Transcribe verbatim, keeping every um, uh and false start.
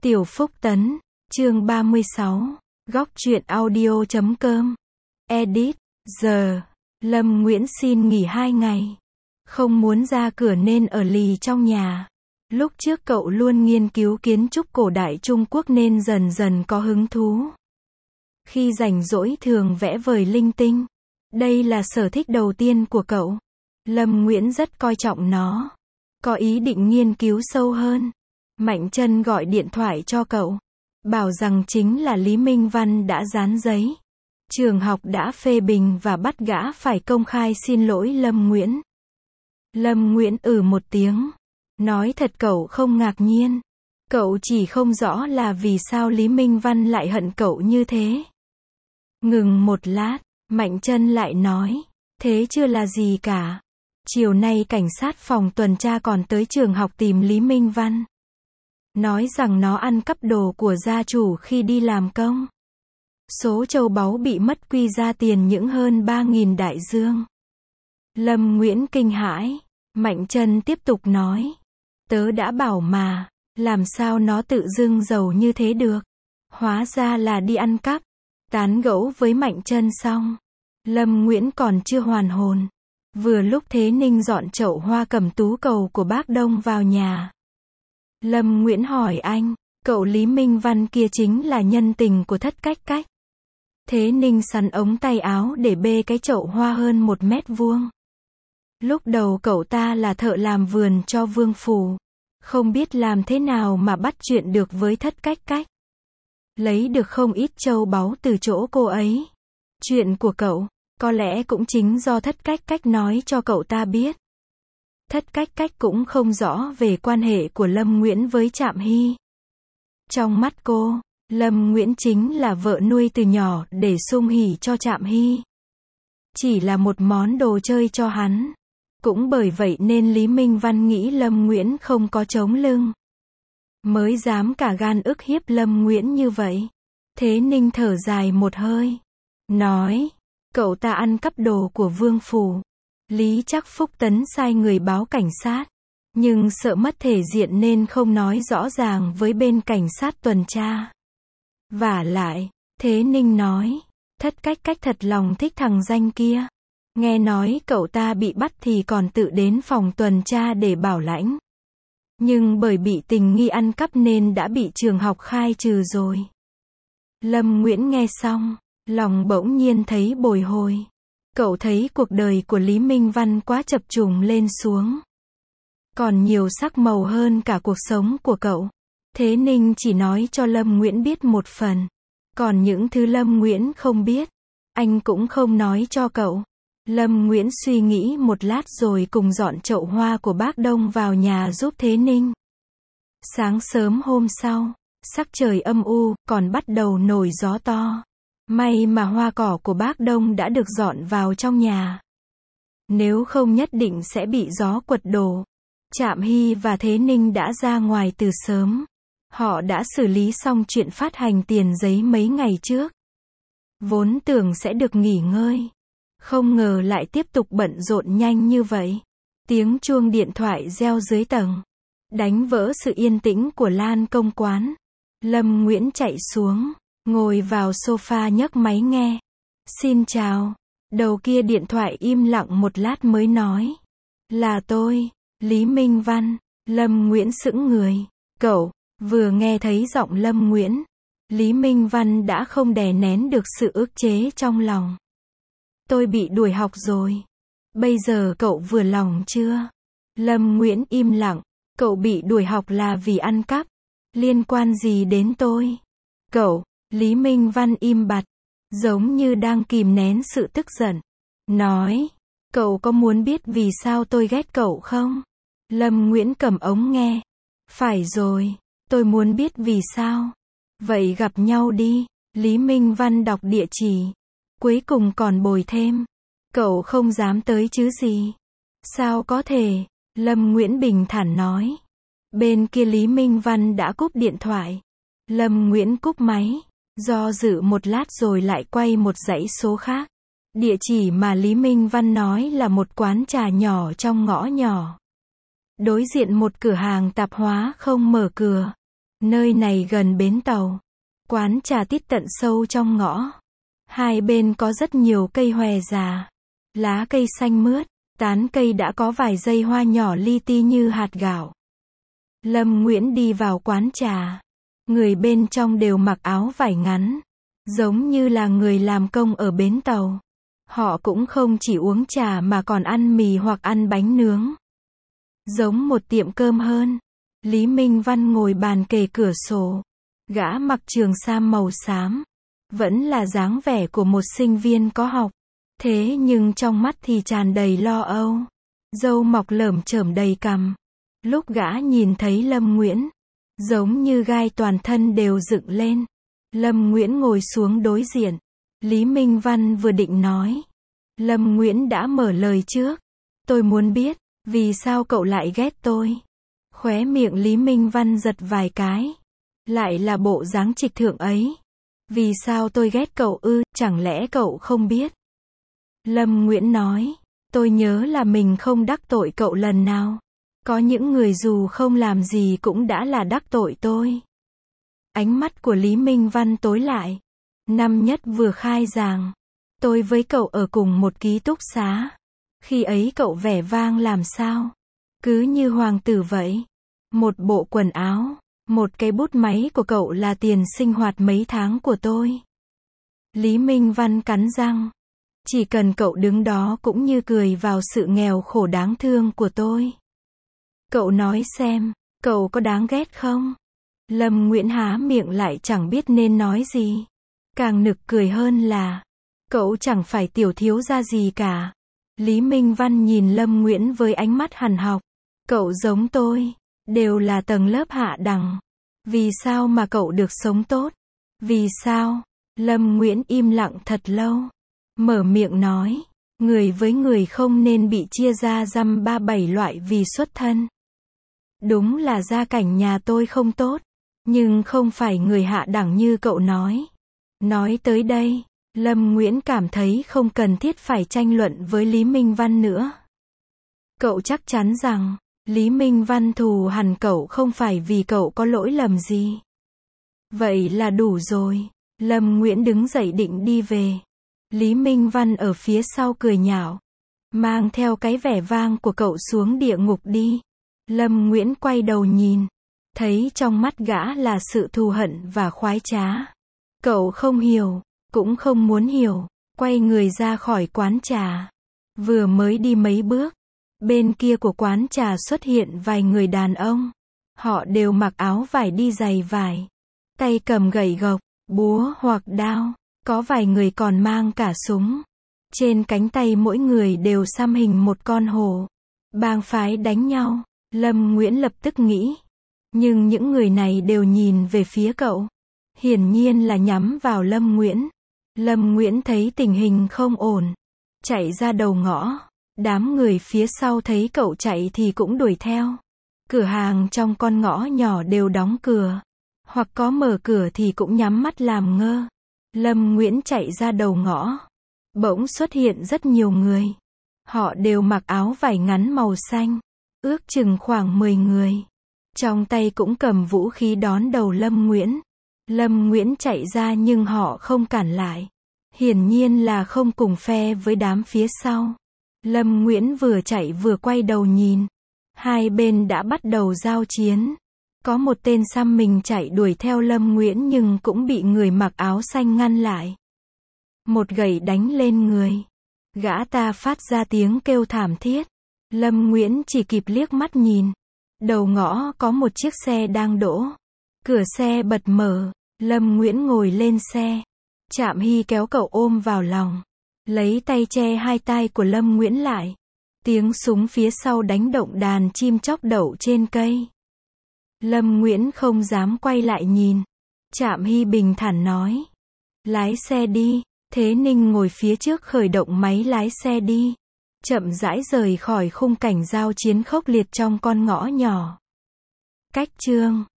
Tiểu Phúc Tấn, chương ba mươi sáu, góc truyện audio chấm com, edit, giờ, Lâm Nguyễn xin nghỉ hai ngày. Không muốn ra cửa nên ở lì trong nhà. Lúc trước cậu luôn nghiên cứu kiến trúc cổ đại Trung Quốc nên dần dần có hứng thú. Khi rảnh rỗi thường vẽ vời linh tinh. Đây là sở thích đầu tiên của cậu. Lâm Nguyễn rất coi trọng nó. Có ý định nghiên cứu sâu hơn. Mạnh Trân gọi điện thoại cho cậu. Bảo rằng chính là Lý Minh Văn đã dán giấy. Trường học đã phê bình và bắt gã phải công khai xin lỗi Lâm Nguyễn. Lâm Nguyễn ừ một tiếng. Nói thật cậu không ngạc nhiên. Cậu chỉ không rõ là vì sao Lý Minh Văn lại hận cậu như thế. Ngừng một lát, Mạnh Trân lại nói. Thế chưa là gì cả. Chiều nay cảnh sát phòng tuần tra còn tới trường học tìm Lý Minh Văn. Nói rằng nó ăn cắp đồ của gia chủ khi đi làm công. Số châu báu bị mất quy ra tiền những hơn ba nghìn đại dương. Lâm Nguyễn kinh hãi. Mạnh Trân tiếp tục nói. Tớ đã bảo mà, làm sao nó tự dưng giàu như thế được. Hóa ra là đi ăn cắp. Tán gẫu với Mạnh Trân xong. Lâm Nguyễn còn chưa hoàn hồn. Vừa lúc Thế Ninh dọn chậu hoa cẩm tú cầu của bác Đông vào nhà. Lâm Nguyễn hỏi anh, cậu Lý Minh Văn kia chính là nhân tình của Thất Cách Cách. Thế Ninh sắn ống tay áo để bê cái chậu hoa hơn một mét vuông. Lúc đầu cậu ta là thợ làm vườn cho Vương Phủ. Không biết làm thế nào mà bắt chuyện được với Thất Cách Cách. Lấy được không ít châu báu từ chỗ cô ấy. Chuyện của cậu, có lẽ cũng chính do Thất Cách Cách nói cho cậu ta biết. Thất Cách Cách cũng không rõ về quan hệ của Lâm Nguyễn với Trạm Hy. Trong mắt cô, Lâm Nguyễn chính là vợ nuôi từ nhỏ để sung hỉ cho Trạm Hy. Chỉ là một món đồ chơi cho hắn. Cũng bởi vậy nên Lý Minh Văn nghĩ Lâm Nguyễn không có chống lưng. Mới dám cả gan ức hiếp Lâm Nguyễn như vậy. Thế Ninh thở dài một hơi. Nói, cậu ta ăn cắp đồ của Vương Phủ. Lý chắc Phúc Tấn sai người báo cảnh sát. Nhưng sợ mất thể diện nên không nói rõ ràng với bên cảnh sát tuần tra. Vả lại, Thế Ninh nói, Thất Cách Cách thật lòng thích thằng danh kia. Nghe nói cậu ta bị bắt thì còn tự đến phòng tuần tra để bảo lãnh. Nhưng bởi bị tình nghi ăn cắp nên đã bị trường học khai trừ rồi. Lâm Nguyễn nghe xong, lòng bỗng nhiên thấy bồi hồi. Cậu thấy cuộc đời của Lý Minh Văn quá chập trùng lên xuống. Còn nhiều sắc màu hơn cả cuộc sống của cậu. Thế Ninh chỉ nói cho Lâm Nguyễn biết một phần. Còn những thứ Lâm Nguyễn không biết, anh cũng không nói cho cậu. Lâm Nguyễn suy nghĩ một lát rồi cùng dọn chậu hoa của bác Đông vào nhà giúp Thế Ninh. Sáng sớm hôm sau, sắc trời âm u, còn bắt đầu nổi gió to. May mà hoa cỏ của bác Đông đã được dọn vào trong nhà. Nếu không nhất định sẽ bị gió quật đổ. Trạm Hy và Thế Ninh đã ra ngoài từ sớm. Họ đã xử lý xong chuyện phát hành tiền giấy mấy ngày trước. Vốn tưởng sẽ được nghỉ ngơi. Không ngờ lại tiếp tục bận rộn nhanh như vậy. Tiếng chuông điện thoại reo dưới tầng. Đánh vỡ sự yên tĩnh của Lan công quán. Lâm Nguyễn chạy xuống. Ngồi vào sofa nhấc máy nghe. Xin chào. Đầu kia điện thoại im lặng một lát mới nói. Là tôi, Lý Minh Văn. Lâm Nguyễn sững người. Cậu, vừa nghe thấy giọng Lâm Nguyễn. Lý Minh Văn đã không đè nén được sự ức chế trong lòng. Tôi bị đuổi học rồi. Bây giờ cậu vừa lòng chưa? Lâm Nguyễn im lặng. Cậu bị đuổi học là vì ăn cắp. Liên quan gì đến tôi? Cậu, Lý Minh Văn im bặt. Giống như đang kìm nén sự tức giận. Nói, cậu có muốn biết vì sao tôi ghét cậu không? Lâm Nguyễn cầm ống nghe. Phải rồi, tôi muốn biết vì sao. Vậy gặp nhau đi. Lý Minh Văn đọc địa chỉ. Cuối cùng còn bồi thêm. Cậu không dám tới chứ gì? Sao có thể? Lâm Nguyễn bình thản nói. Bên kia Lý Minh Văn đã cúp điện thoại. Lâm Nguyễn cúp máy. Do dự một lát rồi lại quay một dãy số khác. Địa chỉ mà Lý Minh Văn nói là một quán trà nhỏ trong ngõ nhỏ. Đối diện một cửa hàng tạp hóa không mở cửa. Nơi này gần bến tàu. Quán trà tít tận sâu trong ngõ. Hai bên có rất nhiều cây hòe già. Lá cây xanh mướt, tán cây đã có vài dây hoa nhỏ li ti như hạt gạo. Lâm Nguyễn đi vào quán trà. Người bên trong đều mặc áo vải ngắn, giống như là người làm công ở bến tàu. Họ cũng không chỉ uống trà mà còn ăn mì hoặc ăn bánh nướng. Giống một tiệm cơm hơn. Lý Minh Văn ngồi bàn kề cửa sổ. Gã mặc trường sam màu xám. Vẫn là dáng vẻ của một sinh viên có học. Thế nhưng trong mắt thì tràn đầy lo âu. Râu mọc lởm chởm đầy cằm. Lúc gã nhìn thấy Lâm Nguyễn, giống như gai toàn thân đều dựng lên. Lâm Nguyễn ngồi xuống đối diện. Lý Minh Văn vừa định nói. Lâm Nguyễn đã mở lời trước. Tôi muốn biết, vì sao cậu lại ghét tôi? Khóe miệng Lý Minh Văn giật vài cái. Lại là bộ dáng trịch thượng ấy. Vì sao tôi ghét cậu ư, chẳng lẽ cậu không biết? Lâm Nguyễn nói. Tôi nhớ là mình không đắc tội cậu lần nào. Có những người dù không làm gì cũng đã là đắc tội tôi. Ánh mắt của Lý Minh Văn tối lại. Năm nhất vừa khai giảng. Tôi với cậu ở cùng một ký túc xá. Khi ấy cậu vẻ vang làm sao? Cứ như hoàng tử vậy. Một bộ quần áo, một cái bút máy của cậu là tiền sinh hoạt mấy tháng của tôi. Lý Minh Văn cắn răng. Chỉ cần cậu đứng đó cũng như cười vào sự nghèo khổ đáng thương của tôi. Cậu nói xem, cậu có đáng ghét không? Lâm Nguyễn há miệng lại chẳng biết nên nói gì. Càng nực cười hơn là, cậu chẳng phải tiểu thiếu gia gì cả. Lý Minh Văn nhìn Lâm Nguyễn với ánh mắt hằn học. Cậu giống tôi, đều là tầng lớp hạ đẳng. Vì sao mà cậu được sống tốt? Vì sao? Lâm Nguyễn im lặng thật lâu. Mở miệng nói, người với người không nên bị chia ra dăm ba bảy loại vì xuất thân. Đúng là gia cảnh nhà tôi không tốt, nhưng không phải người hạ đẳng như cậu nói. Nói tới đây, Lâm Nguyễn cảm thấy không cần thiết phải tranh luận với Lý Minh Văn nữa. Cậu chắc chắn rằng, Lý Minh Văn thù hằn cậu không phải vì cậu có lỗi lầm gì. Vậy là đủ rồi. Lâm Nguyễn đứng dậy định đi về. Lý Minh Văn ở phía sau cười nhạo. Mang theo cái vẻ vang của cậu xuống địa ngục đi. Lâm Nguyễn quay đầu nhìn. Thấy trong mắt gã là sự thù hận và khoái trá. Cậu không hiểu, cũng không muốn hiểu. Quay người ra khỏi quán trà. Vừa mới đi mấy bước. Bên kia của quán trà xuất hiện vài người đàn ông. Họ đều mặc áo vải đi giày vải. Tay cầm gậy gộc, búa hoặc đao. Có vài người còn mang cả súng. Trên cánh tay mỗi người đều xăm hình một con hổ. Bang phái đánh nhau. Lâm Nguyễn lập tức nghĩ. Nhưng những người này đều nhìn về phía cậu. Hiển nhiên là nhắm vào Lâm Nguyễn. Lâm Nguyễn thấy tình hình không ổn. Chạy ra đầu ngõ. Đám người phía sau thấy cậu chạy thì cũng đuổi theo. Cửa hàng trong con ngõ nhỏ đều đóng cửa. Hoặc có mở cửa thì cũng nhắm mắt làm ngơ. Lâm Nguyễn chạy ra đầu ngõ. Bỗng xuất hiện rất nhiều người. Họ đều mặc áo vải ngắn màu xanh. Ước chừng khoảng mười người. Trong tay cũng cầm vũ khí đón đầu Lâm Nguyễn. Lâm Nguyễn chạy ra nhưng họ không cản lại. Hiển nhiên là không cùng phe với đám phía sau. Lâm Nguyễn vừa chạy vừa quay đầu nhìn. Hai bên đã bắt đầu giao chiến. Có một tên xăm mình chạy đuổi theo Lâm Nguyễn nhưng cũng bị người mặc áo xanh ngăn lại. Một gậy đánh lên người. Gã ta phát ra tiếng kêu thảm thiết. Lâm Nguyễn chỉ kịp liếc mắt nhìn. Đầu ngõ có một chiếc xe đang đỗ. Cửa xe bật mở. Lâm Nguyễn ngồi lên xe. Trạm Hy kéo cậu ôm vào lòng. Lấy tay che hai tai của Lâm Nguyễn lại. Tiếng súng phía sau đánh động đàn chim chóc đậu trên cây. Lâm Nguyễn không dám quay lại nhìn. Trạm Hy bình thản nói. Lái xe đi. Thế Ninh ngồi phía trước khởi động máy lái xe đi. Chậm rãi rời khỏi khung cảnh giao chiến khốc liệt trong con ngõ nhỏ. Cách chương